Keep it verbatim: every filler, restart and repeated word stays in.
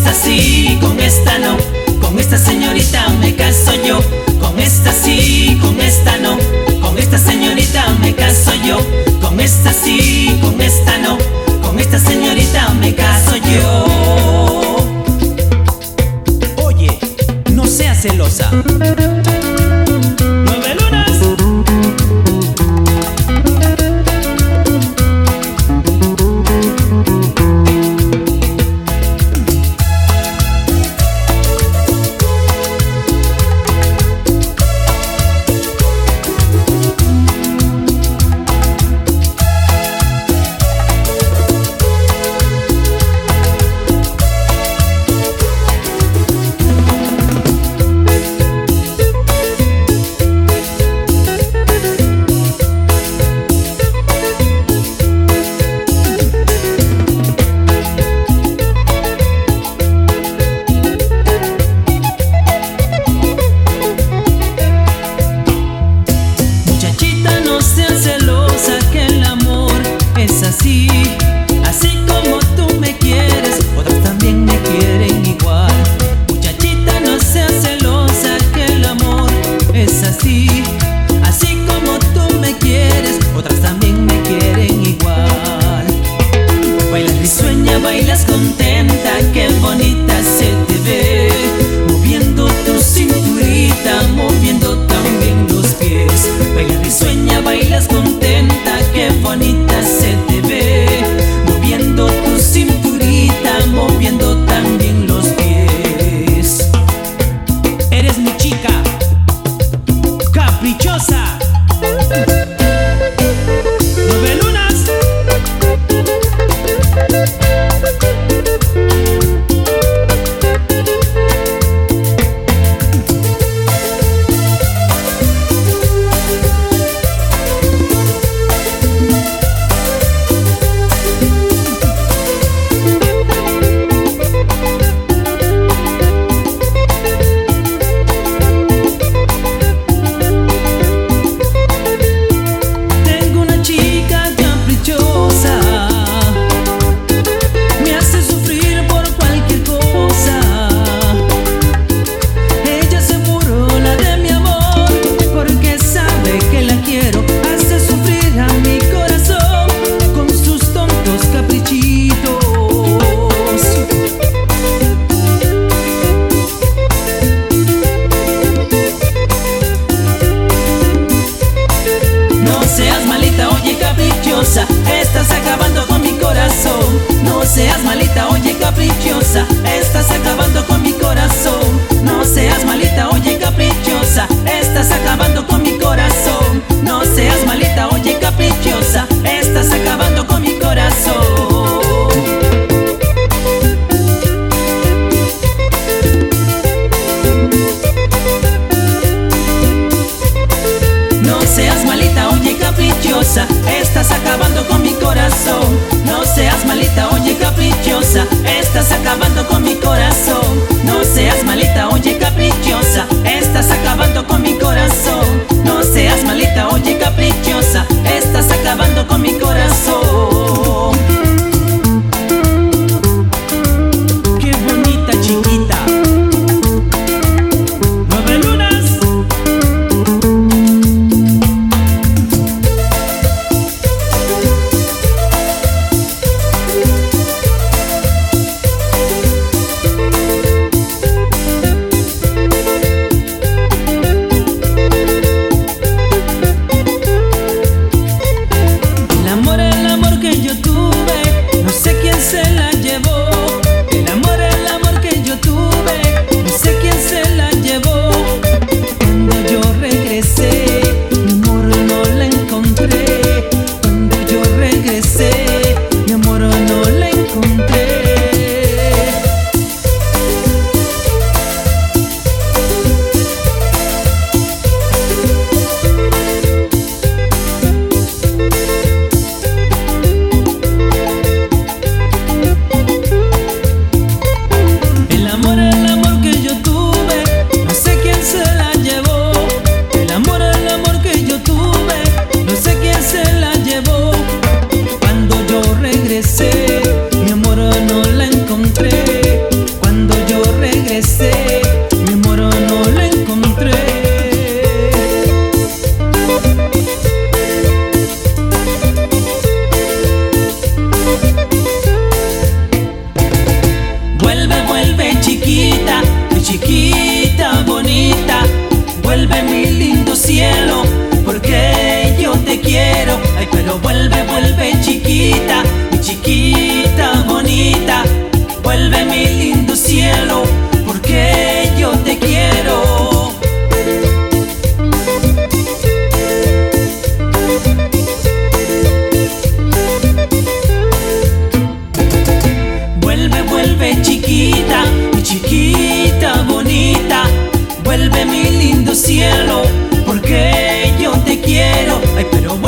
esta sí, con esta no. Con esta señorita me caso yo. Con esta sí, con esta no. Con esta señorita me caso yo. Con esta sí, con esta no. Con esta señorita me caso yo. Oye, no seas celosa. Nueve lunas. Así, así como tú me quieres, otras también me quieren igual. Muchachita, no seas celosa, que el amor es así. Así como tú me quieres, otras también me quieren igual. Bailas risueña, bailas contenta, qué bonita se te ve. Moviendo tu cinturita, moviendo también los pies. Bailas risueña, bailas contenta, qué bonita se te ve. Moviendo tu cinturita, moviendo también los pies. Eres mi chica, caprichosa. Nueve lunas. Estás acabando con mi corazón. No seas malita, oye caprichosa. Estás acabando con mi corazón. No seas malita, oye caprichosa. Estás acabando con mi corazón. No seas malita, oye caprichosa. Estás acabando con mi corazón. No seas malita, oye caprichosa. Estás acabando con mi corazón. No seas malita, oye caprichosa. Estás acabando con mi corazón. No seas malita, oye caprichosa. Estás acabando con mi corazón. No seas malita, oye caprichosa. Estás acabando con mi corazón. Qué bonita chiquita. Nueve lunas. Mi amor no la encontré. Cuando Vuelve, vuelve chiquita, mi chiquita bonita. Vuelve mi lindo cielo, porque yo te quiero. Ay, pero vuelve, vuelve chiquita, mi chiquita bonita. Vuelve mi lindo cielo, porque yo te quiero. Vuelve, vuelve chiquita, mi chiquita bonita. Vuelve mi lindo cielo, porque yo te quiero. Ay, pero